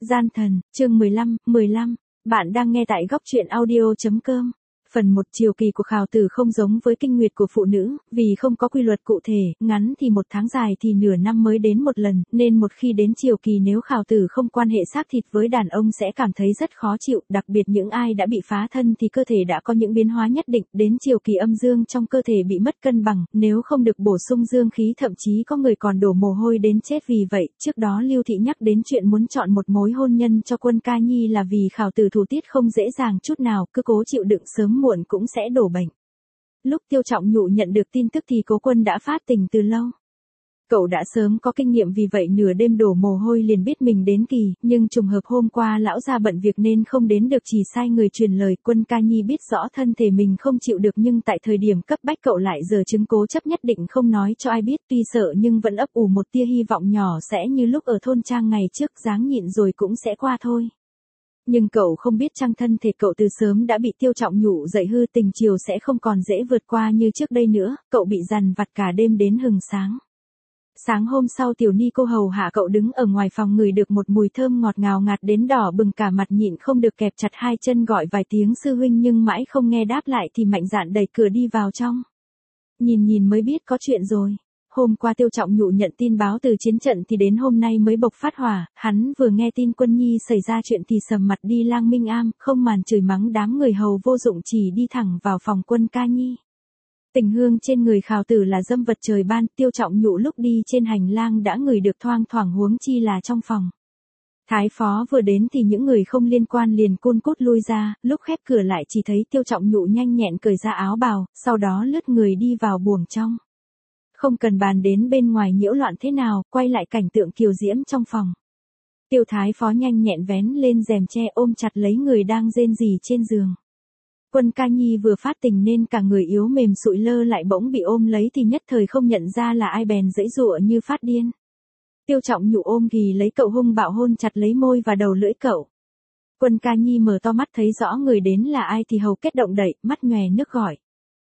Gian thần, chương 15, bạn đang nghe tại góc truyện audio.com. Phần 1 chiều kỳ của khảo tử không giống với kinh nguyệt của phụ nữ, vì không có quy luật cụ thể, ngắn thì 1 tháng dài thì nửa năm mới đến một lần, nên một khi đến chiều kỳ nếu khảo tử không quan hệ xác thịt với đàn ông sẽ cảm thấy rất khó chịu, đặc biệt những ai đã bị phá thân thì cơ thể đã có những biến hóa nhất định, đến chiều kỳ âm dương trong cơ thể bị mất cân bằng, nếu không được bổ sung dương khí thậm chí có người còn đổ mồ hôi đến chết vì vậy, trước đó Lưu Thị nhắc đến chuyện muốn chọn một mối hôn nhân cho Quân Ca Nhi là vì khảo tử thủ tiết không dễ dàng chút nào, cứ cố chịu đựng sớm muộn cũng sẽ đổ bệnh. Lúc Tiêu Trọng Nhụ nhận được tin tức thì Cố Quân đã phát tình từ lâu. Cậu đã sớm có kinh nghiệm vì vậy nửa đêm đổ mồ hôi liền biết mình đến kỳ, nhưng trùng hợp hôm qua lão gia bận việc nên không đến được, chỉ sai người truyền lời. Quân Ca Nhi biết rõ thân thể mình không chịu được nhưng tại thời điểm cấp bách cậu lại giở chứng cố chấp nhất định không nói cho ai biết, tuy sợ nhưng vẫn ấp ủ một tia hy vọng nhỏ sẽ như lúc ở thôn trang ngày trước, ráng nhịn rồi cũng sẽ qua thôi. Nhưng cậu không biết chăng thân thể cậu từ sớm đã bị Tiêu Trọng Nhụ dạy hư, tình chiều sẽ không còn dễ vượt qua như trước đây nữa, cậu bị dằn vặt cả đêm đến hừng sáng. Sáng hôm sau Tiểu Ni cô hầu hạ cậu đứng ở ngoài phòng ngửi được một mùi thơm ngọt ngào ngạt đến đỏ bừng cả mặt, nhịn không được kẹp chặt hai chân gọi vài tiếng sư huynh nhưng mãi không nghe đáp lại thì mạnh dạn đẩy cửa đi vào trong. Nhìn mới biết có chuyện rồi. Hôm qua Tiêu Trọng Nhụ nhận tin báo từ chiến trận thì đến hôm nay mới bộc phát hỏa, hắn vừa nghe tin Quân Nhi xảy ra chuyện thì sầm mặt đi lang Minh Am, không màn chửi mắng đám người hầu vô dụng, chỉ đi thẳng vào phòng Quân Ca Nhi. Tình hương trên người khảo tử là dâm vật trời ban, Tiêu Trọng Nhụ lúc đi trên hành lang đã ngửi được thoang thoảng, huống chi là trong phòng. Thái phó vừa đến thì những người không liên quan liền cun cút lui ra, lúc khép cửa lại chỉ thấy Tiêu Trọng Nhụ nhanh nhẹn cởi ra áo bào, sau đó lướt người đi vào buồng trong. Không cần bàn đến bên ngoài nhiễu loạn thế nào, quay lại cảnh tượng kiều diễm trong phòng. Tiêu thái phó nhanh nhẹn vén lên rèm tre ôm chặt lấy người đang rên rỉ trên giường. Quân Ca Nhi vừa phát tình nên cả người yếu mềm sụi lơ lại bỗng bị ôm lấy thì nhất thời không nhận ra là ai bèn giãy giụa như phát điên. Tiêu Trọng Nhụ ôm ghì lấy cậu hung bạo hôn chặt lấy môi và đầu lưỡi cậu. Quân Ca Nhi mở to mắt thấy rõ người đến là ai thì hầu kết động đậy, mắt nhòe nước gọi.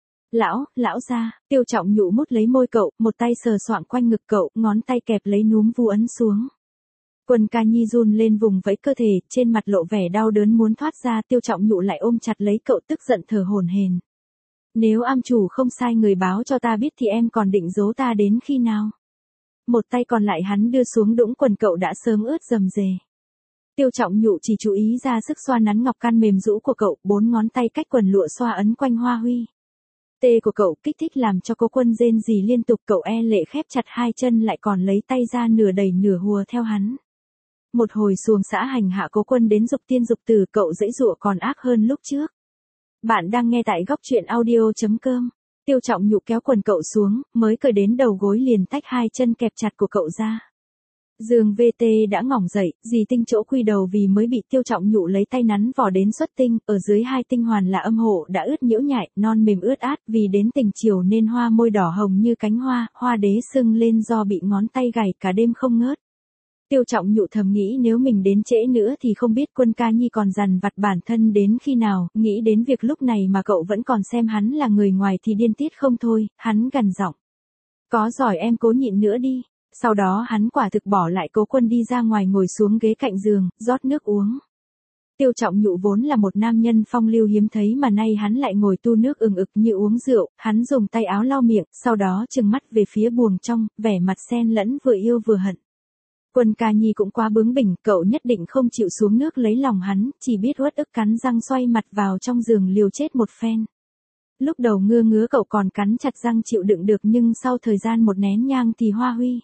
Lão gia. Tiêu Trọng Nhụ mút lấy môi cậu, một tay sờ soạng quanh ngực cậu, ngón tay kẹp lấy núm vu ấn xuống. Quân Ca Nhi run lên vùng vẫy cơ thể, trên mặt lộ vẻ đau đớn muốn thoát ra, Tiêu Trọng Nhụ lại ôm chặt lấy cậu tức giận thở hổn hển. Nếu am chủ không sai người báo cho ta biết thì em còn định giấu ta đến khi nào? Một tay còn lại hắn đưa xuống đũng quần cậu đã sớm ướt rầm rề. Tiêu Trọng Nhụ chỉ chú ý ra sức xoa nắn ngọc can mềm rũ của cậu, 4 ngón tay cách quần lụa xoa ấn quanh hoa huy. Tê của cậu kích thích làm cho Cố Quân rên rỉ liên tục, cậu e lệ khép chặt hai chân lại còn lấy tay ra nửa đẩy nửa hùa theo hắn. Một hồi xuồng xã hành hạ Cố Quân đến dục tiên dục tử, cậu giãy giụa còn ác hơn lúc trước. Bạn đang nghe tại góc truyện audio.com. Tiêu Trọng Nhụ kéo quần cậu xuống, mới cởi đến đầu gối liền tách hai chân kẹp chặt của cậu ra. Giường VT đã ngỏng dậy, dì tinh chỗ quy đầu vì mới bị Tiêu Trọng Nhụ lấy tay nắn vò đến xuất tinh, ở dưới hai tinh hoàn là âm hộ đã ướt nhiễu nhại, non mềm ướt át, vì đến tình chiều nên hoa môi đỏ hồng như cánh hoa, hoa đế sưng lên do bị ngón tay gảy cả đêm không ngớt. Tiêu Trọng Nhụ thầm nghĩ nếu mình đến trễ nữa thì không biết Quân Ca Nhi còn dằn vặt bản thân đến khi nào, nghĩ đến việc lúc này mà cậu vẫn còn xem hắn là người ngoài thì điên tiết không thôi, hắn gằn giọng. Có giỏi em cố nhịn nữa đi. Sau đó hắn quả thực bỏ lại Cố Quân đi ra ngoài ngồi xuống ghế cạnh giường, rót nước uống. Tiêu Trọng Nhụ vốn là một nam nhân phong lưu hiếm thấy mà nay hắn lại ngồi tu nước ừng ực như uống rượu, hắn dùng tay áo lau miệng, sau đó trừng mắt về phía buồng trong, vẻ mặt xen lẫn vừa yêu vừa hận. Quân Ca Nhi cũng quá bướng bỉnh, cậu nhất định không chịu xuống nước lấy lòng hắn, chỉ biết uất ức cắn răng xoay mặt vào trong giường liều chết một phen. Lúc đầu ngứa cậu còn cắn chặt răng chịu đựng được nhưng sau thời gian một nén nhang thì hoa huy.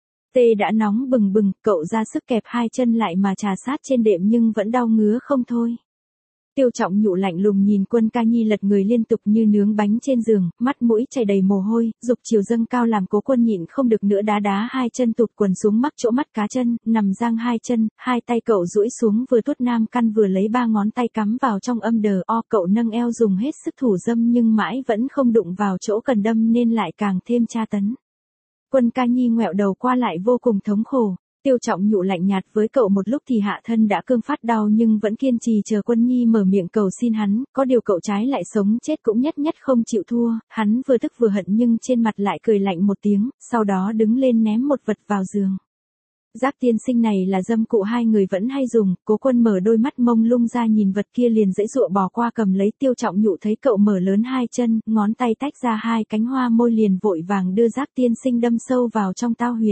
Tê đã nóng bừng bừng, cậu ra sức kẹp hai chân lại mà trà sát trên đệm nhưng vẫn đau ngứa không thôi. Tiêu Trọng Nhụ lạnh lùng nhìn Quân Ca Nhi lật người liên tục như nướng bánh trên giường, mắt mũi chảy đầy mồ hôi, dục chiều dâng cao làm Cố Quân nhịn không được nữa đá hai chân tụt quần xuống mắc chỗ mắt cá chân, nằm giang hai chân, hai tay cậu duỗi xuống vừa tuốt nam căn vừa lấy 3 ngón tay cắm vào trong âm đờ o, cậu nâng eo dùng hết sức thủ dâm nhưng mãi vẫn không đụng vào chỗ cần đâm nên lại càng thêm tra tấn. Quân Ca Nhi ngoẹo đầu qua lại vô cùng thống khổ. Tiêu Trọng Nhụ lạnh nhạt với cậu một lúc thì hạ thân đã cương phát đau nhưng vẫn kiên trì chờ Quân Nhi mở miệng cầu xin hắn, có điều cậu trái lại sống chết cũng nhất không chịu thua, hắn vừa tức vừa hận nhưng trên mặt lại cười lạnh một tiếng, sau đó đứng lên ném một vật vào giường. Giác tiên sinh này là dâm cụ hai người vẫn hay dùng, Cố Quân mở đôi mắt mông lung ra nhìn vật kia liền giãy giụa bò qua cầm lấy. Tiêu Trọng Nhụ thấy cậu mở lớn hai chân, ngón tay tách ra hai cánh hoa môi liền vội vàng đưa Giác tiên sinh đâm sâu vào trong tao huyệt.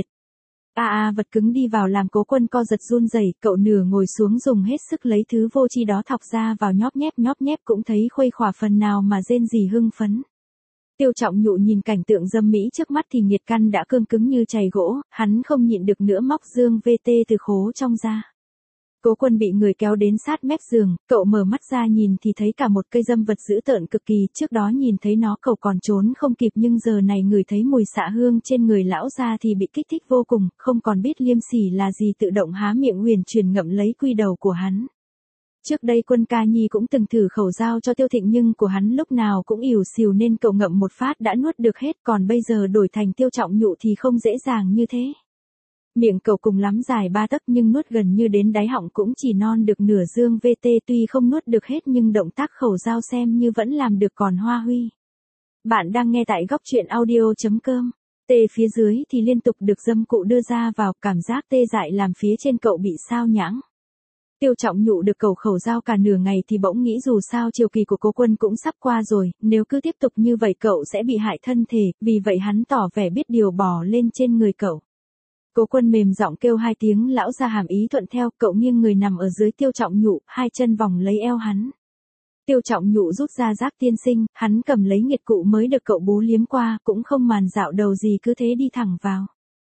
Vật cứng đi vào làm Cố Quân co giật run rẩy, cậu nửa ngồi xuống dùng hết sức lấy thứ vô tri đó thọc ra vào nhóp nhép cũng thấy khuây khỏa phần nào mà rên rỉ hưng phấn. Tiêu Trọng Nhụ nhìn cảnh tượng dâm mỹ trước mắt thì nhiệt căn đã cương cứng như chày gỗ, hắn không nhịn được nữa móc dương VT từ khố trong ra. Cố Quân bị người kéo đến sát mép giường, cậu mở mắt ra nhìn thì thấy cả một cây dâm vật dữ tợn cực kỳ, trước đó nhìn thấy nó cậu còn trốn không kịp nhưng giờ này ngửi thấy mùi xạ hương trên người lão ra thì bị kích thích vô cùng, không còn biết liêm sỉ là gì tự động há miệng huyền truyền ngậm lấy quy đầu của hắn. Trước đây Quân Ca Nhi cũng từng thử khẩu dao cho Tiêu Thịnh nhưng của hắn lúc nào cũng ỉu xìu nên cậu ngậm một phát đã nuốt được hết, còn bây giờ đổi thành Tiêu Trọng Nhụ thì không dễ dàng như thế. Miệng cậu cùng lắm dài 3 tấc nhưng nuốt gần như đến đáy họng cũng chỉ non được nửa dương VT, tuy không nuốt được hết nhưng động tác khẩu dao xem như vẫn làm được còn hoa huy. Bạn đang nghe tại góc truyện audio.com. Tê phía dưới thì liên tục được dâm cụ đưa ra vào, cảm giác tê dại làm phía trên cậu bị sao nhãng. Tiêu Trọng Nhụ được cậu khẩu dao cả nửa ngày thì bỗng nghĩ dù sao chiều kỳ của Cố Quân cũng sắp qua rồi, nếu cứ tiếp tục như vậy cậu sẽ bị hại thân thể, vì vậy hắn tỏ vẻ biết điều bò lên trên người cậu. Cố Quân mềm giọng kêu hai tiếng lão ra hàm ý thuận theo, cậu nghiêng người nằm ở dưới Tiêu Trọng Nhụ, hai chân vòng lấy eo hắn. Tiêu Trọng Nhụ rút ra Giác tiên sinh, hắn cầm lấy nghiệt cụ mới được cậu bú liếm qua, cũng không màn dạo đầu gì cứ thế đi thẳng vào.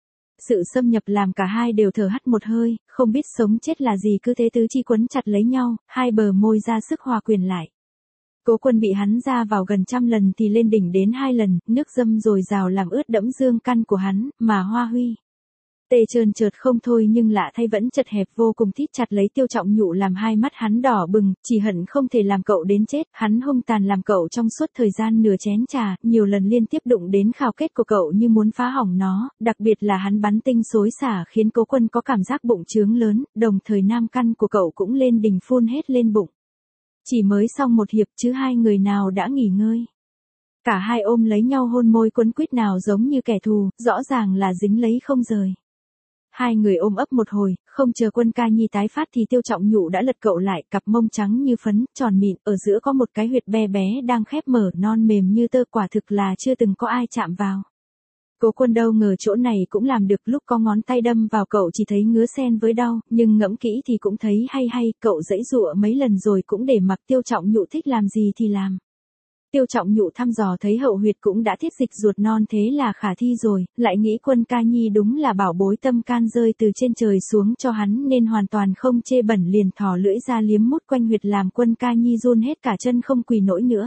Sự xâm nhập làm cả hai đều thở hắt một hơi, không biết sống chết là gì cứ thế tứ chi quấn chặt lấy nhau, hai bờ môi ra sức hòa quyền lại. Cố Quân bị hắn ra vào gần 100 lần thì lên đỉnh đến 2 lần, nước dâm dồi dào làm ướt đẫm dương căn của hắn, mà hoa huy. Tê trơn trượt không thôi nhưng lạ thay vẫn chật hẹp vô cùng, thít chặt lấy Tiêu Trọng Nhụ làm hai mắt hắn đỏ bừng, chỉ hận không thể làm cậu đến chết, hắn hung tàn làm cậu trong suốt thời gian nửa chén trà, nhiều lần liên tiếp đụng đến khao kết của cậu như muốn phá hỏng nó, đặc biệt là hắn bắn tinh xối xả khiến Cố Quân có cảm giác bụng trướng lớn, đồng thời nam căn của cậu cũng lên đỉnh phun hết lên bụng. Chỉ mới xong một hiệp chứ hai người nào đã nghỉ ngơi. Cả hai ôm lấy nhau hôn môi quấn quýt nào giống như kẻ thù, rõ ràng là dính lấy không rời. Hai người ôm ấp một hồi, không chờ Quân Ca Nhi tái phát thì Tiêu Trọng Nhụ đã lật cậu lại, cặp mông trắng như phấn, tròn mịn, ở giữa có một cái huyệt bé bé đang khép mở, non mềm như tơ, quả thực là chưa từng có ai chạm vào. Cố Quân đâu ngờ chỗ này cũng làm được, lúc có ngón tay đâm vào cậu chỉ thấy ngứa sen với đau, nhưng ngẫm kỹ thì cũng thấy hay, cậu giãy giụa mấy lần rồi cũng để mặc Tiêu Trọng Nhụ thích làm gì thì làm. Tiêu Trọng Nhụ thăm dò thấy hậu huyệt cũng đã thiết dịch ruột non thế là khả thi rồi, lại nghĩ Quân Ca Nhi đúng là bảo bối tâm can rơi từ trên trời xuống cho hắn nên hoàn toàn không chê bẩn, liền thò lưỡi ra liếm mút quanh huyệt làm Quân Ca Nhi run hết cả chân không quỳ nổi nữa.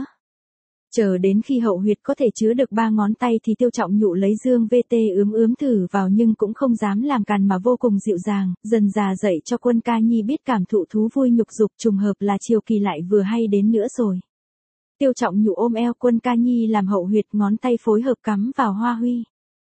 Chờ đến khi hậu huyệt có thể chứa được 3 ngón tay thì Tiêu Trọng Nhụ lấy dương VT ướm thử vào nhưng cũng không dám làm càn mà vô cùng dịu dàng, dần dà dạy cho Quân Ca Nhi biết cảm thụ thú vui nhục dục, trùng hợp là chiều kỳ lại vừa hay đến nữa rồi. Tiêu Trọng Nhụ ôm eo Quân Ca Nhi làm hậu huyệt, ngón tay phối hợp cắm vào hoa huy.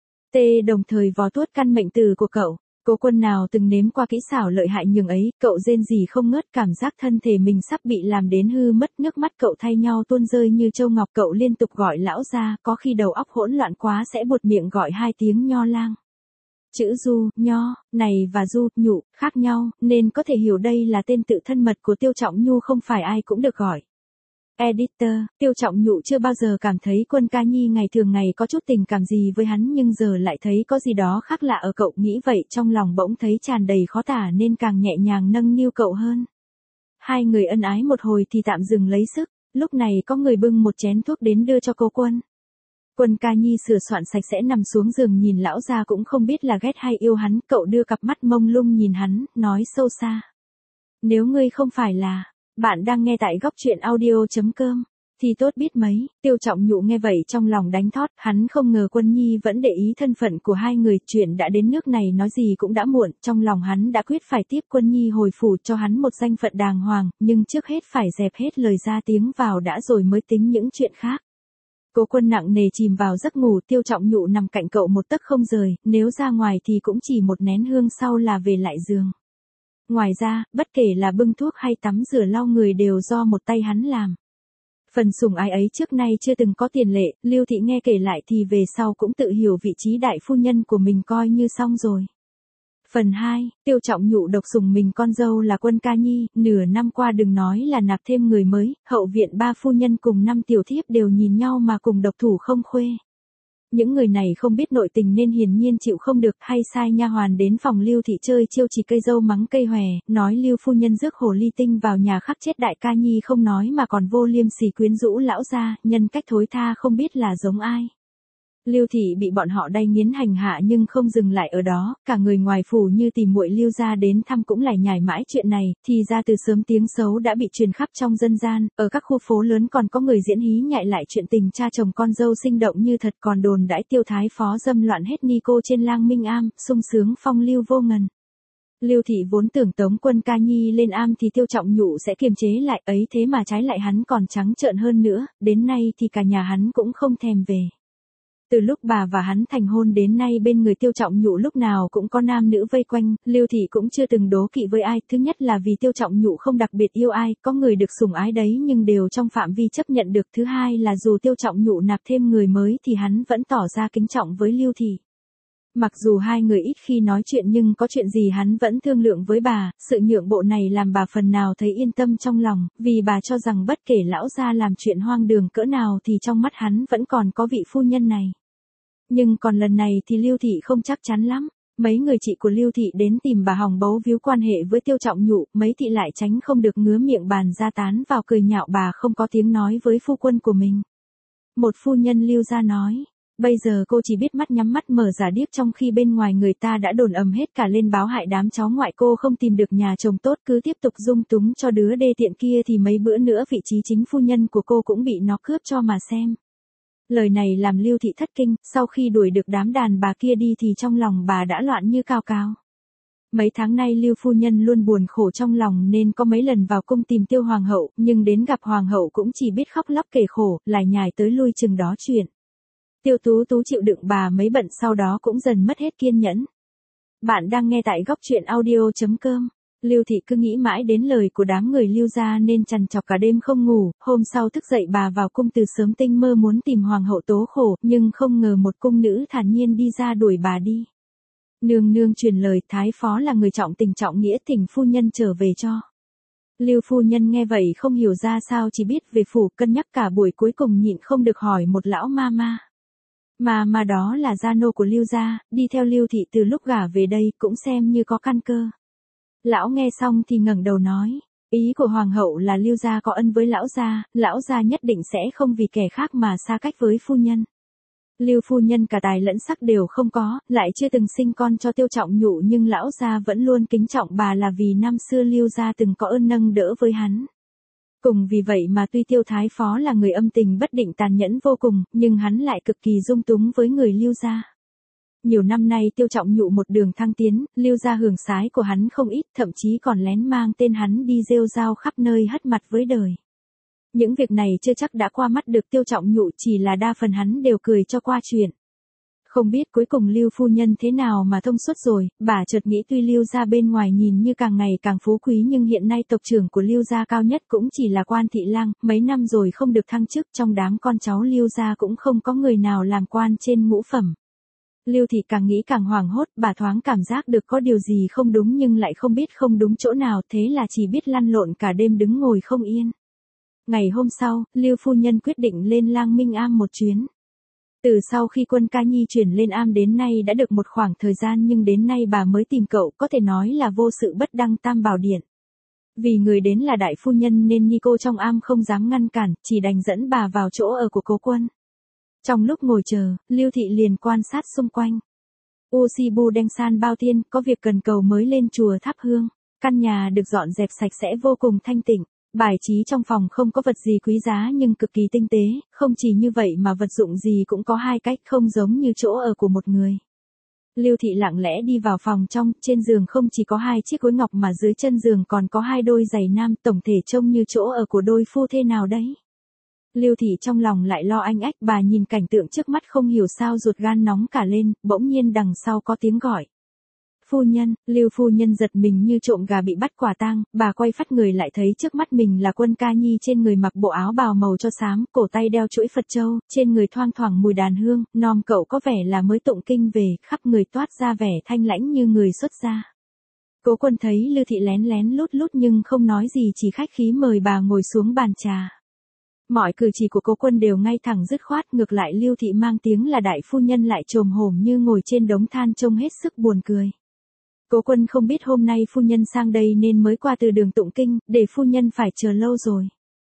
Tê đồng thời vò tuốt căn mệnh từ của cậu. Cố Quân nào từng nếm qua kỹ xảo lợi hại nhường ấy, cậu rên rỉ không ngớt, cảm giác thân thể mình sắp bị làm đến hư mất, nước mắt cậu thay nhau tuôn rơi như châu ngọc, cậu liên tục gọi lão ra, có khi đầu óc hỗn loạn quá sẽ buột miệng gọi 2 tiếng nho lang. Chữ du, nho, này và du, nhụ, khác nhau, nên có thể hiểu đây là tên tự thân mật của Tiêu Trọng Nhu, không phải ai cũng được gọi. Editor, Tiêu Trọng Nhụ chưa bao giờ cảm thấy Quân Ca Nhi ngày thường ngày có chút tình cảm gì với hắn nhưng giờ lại thấy có gì đó khác lạ ở cậu, nghĩ vậy trong lòng bỗng thấy tràn đầy khó tả nên càng nhẹ nhàng nâng niu cậu hơn. Hai người ân ái một hồi thì tạm dừng lấy sức, lúc này có người bưng một chén thuốc đến đưa cho Cố Quân. Quân Ca Nhi sửa soạn sạch sẽ nằm xuống giường nhìn lão gia cũng không biết là ghét hay yêu hắn, cậu đưa cặp mắt mông lung nhìn hắn, nói sâu xa. Nếu ngươi không phải là... Bạn đang nghe tại góc truyện audio.com, thì tốt biết mấy. Tiêu Trọng Nhụ nghe vậy trong lòng đánh thót, hắn không ngờ Quân Nhi vẫn để ý thân phận của hai người, chuyện đã đến nước này nói gì cũng đã muộn, trong lòng hắn đã quyết phải tiếp Quân Nhi hồi phủ cho hắn một danh phận đàng hoàng, nhưng trước hết phải dẹp hết lời ra tiếng vào đã rồi mới tính những chuyện khác. Cố Quân nặng nề chìm vào giấc ngủ, Tiêu Trọng Nhụ nằm cạnh cậu một tấc không rời, nếu ra ngoài thì cũng chỉ một nén hương sau là về lại giường. Ngoài ra, bất kể là bưng thuốc hay tắm rửa lau người đều do một tay hắn làm. Phần sủng ái ấy trước nay chưa từng có tiền lệ, Lưu Thị nghe kể lại thì về sau cũng tự hiểu vị trí đại phu nhân của mình coi như xong rồi. Phần 2, Tiêu Trọng Nhụ độc sủng mình con dâu là Quân Ca Nhi, nửa năm qua đừng nói là nạp thêm người mới, hậu viện 3 phu nhân cùng 5 tiểu thiếp đều nhìn nhau mà cùng độc thủ không khuê. Những người này không biết nội tình nên hiển nhiên chịu không được, hay sai nha hoàn đến phòng Lưu thị chơi chiêu chỉ cây dâu mắng cây hòe, nói Lưu phu nhân rước hồ ly tinh vào nhà khắc chết đại ca nhi không nói mà còn vô liêm sỉ quyến rũ lão gia, nhân cách thối tha không biết là giống ai. Lưu thị bị bọn họ đay nghiến hành hạ nhưng không dừng lại ở đó, cả người ngoài phủ như tìm muội Lưu gia đến thăm cũng lải nhải mãi chuyện này, thì ra từ sớm tiếng xấu đã bị truyền khắp trong dân gian, ở các khu phố lớn còn có người diễn hí nhại lại chuyện tình cha chồng con dâu sinh động như thật, còn đồn đãi Tiêu thái phó dâm loạn hết ni cô trên lang Minh Am, sung sướng phong lưu vô ngần. Lưu thị vốn tưởng tống Quân Ca Nhi lên am thì Tiêu Trọng Nhụ sẽ kiềm chế lại, ấy thế mà trái lại hắn còn trắng trợn hơn nữa, đến nay thì cả nhà hắn cũng không thèm về. Từ lúc bà và hắn thành hôn đến nay bên người Tiêu Trọng Nhụ lúc nào cũng có nam nữ vây quanh, Lưu thị cũng chưa từng đố kỵ với ai, thứ nhất là vì Tiêu Trọng Nhụ không đặc biệt yêu ai, có người được sủng ái đấy nhưng đều trong phạm vi chấp nhận được, thứ hai là dù Tiêu Trọng Nhụ nạp thêm người mới thì hắn vẫn tỏ ra kính trọng với Lưu thị. Mặc dù hai người ít khi nói chuyện nhưng có chuyện gì hắn vẫn thương lượng với bà, sự nhượng bộ này làm bà phần nào thấy yên tâm trong lòng, vì bà cho rằng bất kể lão gia làm chuyện hoang đường cỡ nào thì trong mắt hắn vẫn còn có vị phu nhân này. Nhưng còn lần này thì Lưu thị không chắc chắn lắm. Mấy người chị của Lưu thị đến tìm bà hòng bấu víu quan hệ với Tiêu Trọng Nhụ, mấy thị lại tránh không được ngứa miệng bàn ra tán vào cười nhạo bà không có tiếng nói với phu quân của mình. Một phu nhân Lưu gia nói, bây giờ cô chỉ biết mắt nhắm mắt mở giả điếc, trong khi bên ngoài người ta đã đồn ầm hết cả lên báo hại đám cháu ngoại cô không tìm được nhà chồng tốt, cứ tiếp tục dung túng cho đứa đê tiện kia thì mấy bữa nữa vị trí chính phu nhân của cô cũng bị nó cướp cho mà xem. Lời này làm Lưu thị thất kinh, sau khi đuổi được đám đàn bà kia đi thì trong lòng bà đã loạn như cào cào. Mấy tháng nay Lưu phu nhân luôn buồn khổ trong lòng nên có mấy lần vào cung tìm Tiêu hoàng hậu, nhưng đến gặp hoàng hậu cũng chỉ biết khóc lóc kể khổ, lải nhải tới lui chừng đó chuyện. Tiêu Tú Tú chịu đựng bà mấy bận sau đó cũng dần mất hết kiên nhẫn. Bạn đang nghe tại góc truyện audio.com. Lưu thị cứ nghĩ mãi đến lời của đám người Lưu gia nên trằn trọc cả đêm không ngủ, hôm sau thức dậy bà vào cung từ sớm tinh mơ muốn tìm hoàng hậu tố khổ, nhưng không ngờ một cung nữ thản nhiên đi ra đuổi bà đi. Nương nương truyền lời thái phó là người trọng tình trọng nghĩa, thỉnh phu nhân trở về cho. Lưu phu nhân nghe vậy không hiểu ra sao, chỉ biết về phủ, cân nhắc cả buổi cuối cùng nhịn không được hỏi một lão ma ma. Mà đó là gia nô của Lưu gia, đi theo Lưu thị từ lúc gả về đây, cũng xem như có căn cơ. Lão nghe xong thì ngẩng đầu nói, ý của hoàng hậu là Lưu gia có ân với lão gia nhất định sẽ không vì kẻ khác mà xa cách với phu nhân. Lưu phu nhân cả tài lẫn sắc đều không có, lại chưa từng sinh con cho Tiêu Trọng Nhụ, nhưng lão gia vẫn luôn kính trọng bà là vì năm xưa Lưu gia từng có ơn nâng đỡ với hắn. Cùng vì vậy mà tuy Tiêu thái phó là người âm tình bất định tàn nhẫn vô cùng, nhưng hắn lại cực kỳ dung túng với người Lưu gia. Nhiều năm nay Tiêu Trọng Nhụ một đường thăng tiến, Lưu gia hưởng sái của hắn không ít, thậm chí còn lén mang tên hắn đi rêu rao khắp nơi hất mặt với đời. Những việc này chưa chắc đã qua mắt được Tiêu Trọng Nhụ, chỉ là đa phần hắn đều cười cho qua chuyện. Không biết cuối cùng Lưu phu nhân thế nào mà thông suốt rồi, bà chợt nghĩ tuy Lưu gia bên ngoài nhìn như càng ngày càng phú quý nhưng hiện nay tộc trưởng của Lưu gia cao nhất cũng chỉ là quan thị lang, mấy năm rồi không được thăng chức, trong đám con cháu Lưu gia cũng không có người nào làm quan trên ngũ phẩm. Lưu thị càng nghĩ càng hoảng hốt, bà thoáng cảm giác được có điều gì không đúng nhưng lại không biết không đúng chỗ nào, thế là chỉ biết lăn lộn cả đêm đứng ngồi không yên. Ngày hôm sau, Lưu phu nhân quyết định lên lang Minh Am một chuyến. Từ sau khi Quân Ca Nhi chuyển lên am đến nay đã được một khoảng thời gian nhưng đến nay bà mới tìm cậu, có thể nói là vô sự bất đăng tam bảo điện. Vì người đến là đại phu nhân nên Nico trong am không dám ngăn cản, chỉ đành dẫn bà vào chỗ ở của cố quân. Trong lúc ngồi chờ, Lưu thị liền quan sát xung quanh. Usibu Đen San Bao Thiên có việc cần cầu mới lên chùa thắp hương. Căn nhà được dọn dẹp sạch sẽ vô cùng thanh tịnh. Bài trí trong phòng không có vật gì quý giá nhưng cực kỳ tinh tế, không chỉ như vậy mà vật dụng gì cũng có hai cách, không giống như chỗ ở của một người. Lưu thị lặng lẽ đi vào phòng trong, trên giường không chỉ có hai chiếc gối ngọc mà dưới chân giường còn có hai đôi giày nam, tổng thể trông như chỗ ở của đôi phu thê nào đấy. Lưu thị trong lòng lại lo anh ách, bà nhìn cảnh tượng trước mắt không hiểu sao ruột gan nóng cả lên, bỗng nhiên đằng sau có tiếng gọi. Phu nhân, Lưu phu nhân giật mình như trộm gà bị bắt quả tang, bà quay phát người lại thấy trước mắt mình là Quân Ca Nhi trên người mặc bộ áo bào màu cho xám, cổ tay đeo chuỗi Phật châu, trên người thoang thoảng mùi đàn hương, nom cậu có vẻ là mới tụng kinh về, khắp người toát ra vẻ thanh lãnh như người xuất gia. Cố Quân thấy Lưu thị lén lén lút lút nhưng không nói gì, chỉ khách khí mời bà ngồi xuống bàn trà. Mọi cử chỉ của Cố Quân đều ngay thẳng dứt khoát, ngược lại Lưu thị mang tiếng là đại phu nhân lại chồm hổm như ngồi trên đống than trông hết sức buồn cười. Cố Quân không biết hôm nay phu nhân sang đây nên mới qua từ đường tụng kinh, để phu nhân phải chờ lâu rồi.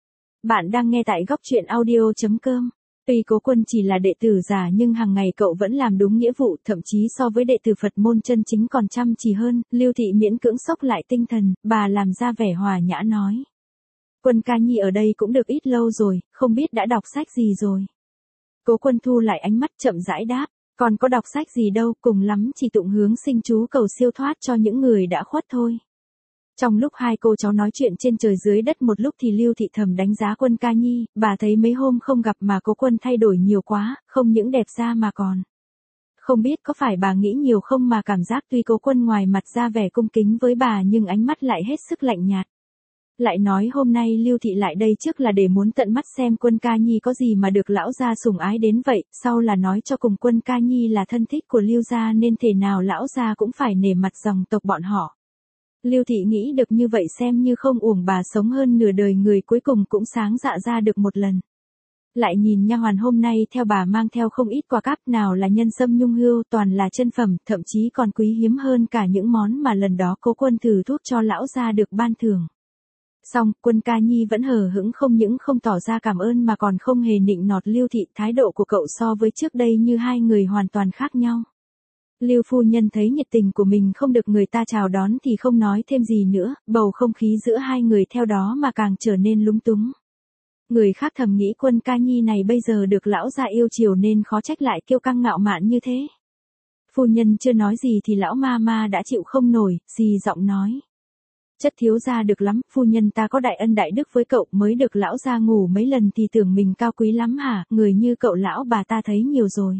Bạn đang nghe tại góc truyện audio.com. Tuy Cố Quân chỉ là đệ tử giả nhưng hàng ngày cậu vẫn làm đúng nghĩa vụ, thậm chí so với đệ tử Phật môn chân chính còn chăm chỉ hơn. Lưu thị miễn cưỡng xốc lại tinh thần, bà làm ra vẻ hòa nhã nói. Quân Ca Nhi ở đây cũng được ít lâu rồi, không biết đã đọc sách gì rồi. Cố Quân thu lại ánh mắt chậm rãi đáp, còn có đọc sách gì đâu, cùng lắm chỉ tụng hướng sinh chú cầu siêu thoát cho những người đã khuất thôi. Trong lúc hai cô cháu nói chuyện trên trời dưới đất một lúc thì Lưu thị thầm đánh giá Quân Ca Nhi, bà thấy mấy hôm không gặp mà Cố Quân thay đổi nhiều quá, không những đẹp da mà còn. Không biết có phải bà nghĩ nhiều không mà cảm giác tuy Cố Quân ngoài mặt ra vẻ cung kính với bà nhưng ánh mắt lại hết sức lạnh nhạt. Lại nói hôm nay Lưu thị lại đây trước là để muốn tận mắt xem Quân Ca Nhi có gì mà được lão gia sủng ái đến vậy, sau là nói cho cùng Quân Ca Nhi là thân thích của Lưu gia nên thể nào lão gia cũng phải nể mặt dòng tộc bọn họ. Lưu thị nghĩ được như vậy xem như không uổng bà sống hơn nửa đời người cuối cùng cũng sáng dạ ra được một lần. Lại nhìn nha hoàn hôm nay theo bà mang theo không ít quà cáp, nào là nhân sâm nhung hươu, toàn là chân phẩm, thậm chí còn quý hiếm hơn cả những món mà lần đó Cố Quân thử thuốc cho lão gia được ban thưởng. Xong, Quân Ca Nhi vẫn hờ hững, không những không tỏ ra cảm ơn mà còn không hề nịnh nọt Lưu thị, thái độ của cậu so với trước đây như hai người hoàn toàn khác nhau. Lưu phu nhân thấy nhiệt tình của mình không được người ta chào đón thì không nói thêm gì nữa, bầu không khí giữa hai người theo đó mà càng trở nên lúng túng. Người khác thầm nghĩ Quân Ca Nhi này bây giờ được lão gia yêu chiều nên khó trách lại kiêu căng ngạo mạn như thế. Phu nhân chưa nói gì thì lão ma ma đã chịu không nổi, xì giọng nói. Chất thiếu gia được lắm, phu nhân ta có đại ân đại đức với cậu, mới được lão gia ngủ mấy lần thì tưởng mình cao quý lắm hả, người như cậu lão bà ta thấy nhiều rồi.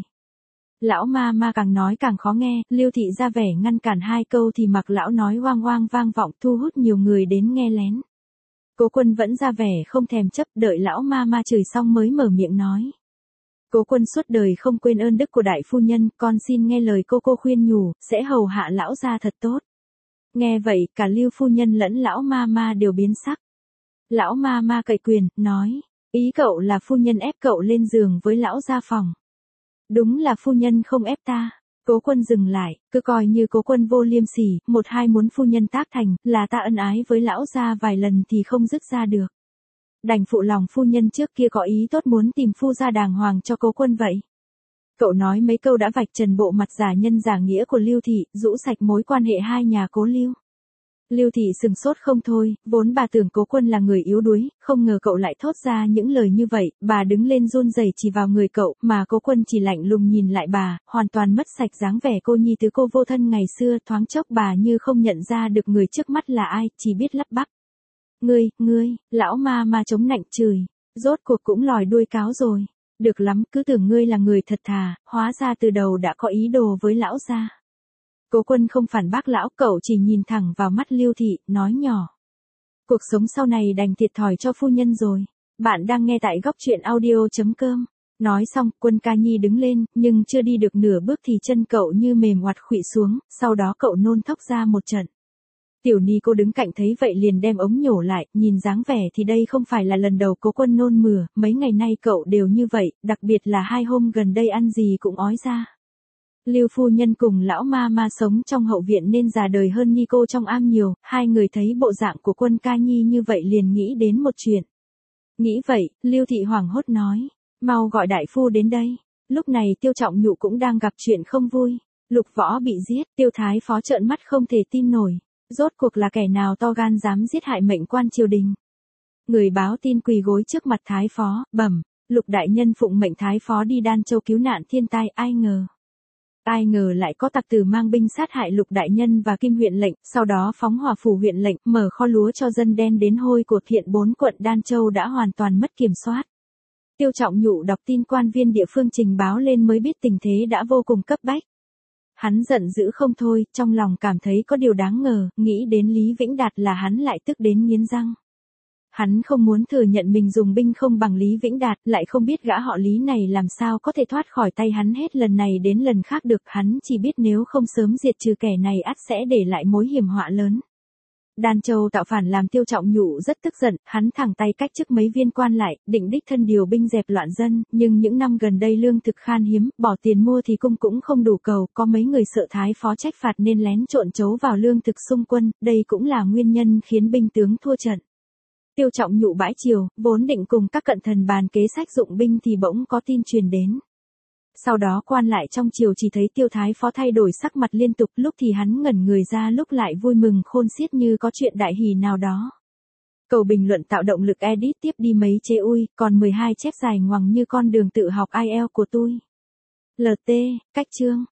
Lão ma ma càng nói càng khó nghe, Lưu thị ra vẻ ngăn cản hai câu thì mặc lão nói oang oang vang vọng thu hút nhiều người đến nghe lén. Cố Quân vẫn ra vẻ không thèm chấp, đợi lão ma ma chửi xong mới mở miệng nói. Cố Quân suốt đời không quên ơn đức của đại phu nhân, con xin nghe lời cô khuyên nhủ, sẽ hầu hạ lão gia thật tốt. Nghe vậy, cả Lưu phu nhân lẫn lão ma ma đều biến sắc. Lão ma ma cậy quyền, nói, ý cậu là phu nhân ép cậu lên giường với lão gia phòng. Đúng là phu nhân không ép ta. Cố Quân dừng lại, cứ coi như Cố Quân vô liêm sỉ, một hai muốn phu nhân tác thành, là ta ân ái với lão gia vài lần thì không dứt ra được. Đành phụ lòng phu nhân trước kia có ý tốt muốn tìm phu gia đàng hoàng cho Cố Quân vậy. Cậu nói mấy câu đã vạch trần bộ mặt giả nhân giả nghĩa của Lưu thị, rũ sạch mối quan hệ hai nhà Cố Lưu. Lưu thị sừng sốt không thôi, vốn bà tưởng Cố Quân là người yếu đuối, không ngờ cậu lại thốt ra những lời như vậy, bà đứng lên run rẩy chỉ vào người cậu, mà Cố Quân chỉ lạnh lùng nhìn lại bà, hoàn toàn mất sạch dáng vẻ cô nhi tứ cô vô thân ngày xưa, thoáng chốc bà như không nhận ra được người trước mắt là ai, chỉ biết lắp bắp. Ngươi, lão ma ma chống nạnh chửi, rốt cuộc cũng lòi đuôi cáo rồi. Được lắm, cứ tưởng ngươi là người thật thà, hóa ra từ đầu đã có ý đồ với lão gia. Cố Quân không phản bác lão, cậu chỉ nhìn thẳng vào mắt Lưu thị, nói nhỏ. Cuộc sống sau này đành thiệt thòi cho phu nhân rồi. Bạn đang nghe tại góc truyện audio.com. Nói xong, Quân Ca Nhi đứng lên, nhưng chưa đi được nửa bước thì chân cậu như mềm oặt khuỵu xuống, sau đó cậu nôn thốc ra một trận. Tiểu Ni cô đứng cạnh thấy vậy liền đem ống nhổ lại, nhìn dáng vẻ thì đây không phải là lần đầu Cố Quân nôn mửa, mấy ngày nay cậu đều như vậy, đặc biệt là 2 hôm gần đây ăn gì cũng ói ra. Lưu phu nhân cùng lão ma ma sống trong hậu viện nên già đời hơn Ni cô trong am nhiều, hai người thấy bộ dạng của Quân Ca Nhi như vậy liền nghĩ đến một chuyện. Nghĩ vậy, Lưu thị hoảng hốt nói, mau gọi đại phu đến đây. Lúc này Tiêu Trọng Nhụ cũng đang gặp chuyện không vui. Lục Võ bị giết, Tiêu Thái Phó trợn mắt không thể tin nổi. Rốt cuộc là kẻ nào to gan dám giết hại mệnh quan triều đình. Người báo tin quỳ gối trước mặt Thái Phó, bẩm, Lục đại nhân phụng mệnh Thái Phó đi Đan Châu cứu nạn thiên tai, ai ngờ lại có tặc tử mang binh sát hại Lục đại nhân và Kim huyện lệnh, sau đó phóng hỏa phủ huyện lệnh, mở kho lúa cho dân đen đến hôi của hiện 4 quận Đan Châu đã hoàn toàn mất kiểm soát. Tiêu Trọng Nhụ đọc tin quan viên địa phương trình báo lên mới biết tình thế đã vô cùng cấp bách. Hắn giận dữ không thôi, trong lòng cảm thấy có điều đáng ngờ, nghĩ đến Lý Vĩnh Đạt là hắn lại tức đến nghiến răng. Hắn không muốn thừa nhận mình dùng binh không bằng Lý Vĩnh Đạt, lại không biết gã họ Lý này làm sao có thể thoát khỏi tay hắn hết lần này đến lần khác được, hắn chỉ biết nếu không sớm diệt trừ kẻ này ắt sẽ để lại mối hiểm họa lớn. Đan Châu tạo phản làm Tiêu Trọng Nhụ rất tức giận, hắn thẳng tay cách chức mấy viên quan lại, định đích thân điều binh dẹp loạn dân, nhưng những năm gần đây lương thực khan hiếm, bỏ tiền mua thì cung cũng không đủ cầu, có mấy người sợ thái phó trách phạt nên lén trộn chấu vào lương thực xung quân, đây cũng là nguyên nhân khiến binh tướng thua trận. Tiêu Trọng Nhụ bãi triều, vốn định cùng các cận thần bàn kế sách dụng binh thì bỗng có tin truyền đến. Sau đó quan lại trong triều chỉ thấy Tiêu thái phó thay đổi sắc mặt liên tục, lúc thì hắn ngẩn người ra lúc lại vui mừng khôn xiết như có chuyện đại hỷ nào đó. Cầu bình luận tạo động lực edit tiếp đi mấy chê ui, còn 12 chép dài ngoằng như con đường tự học IELTS của tôi. LT, cách chương.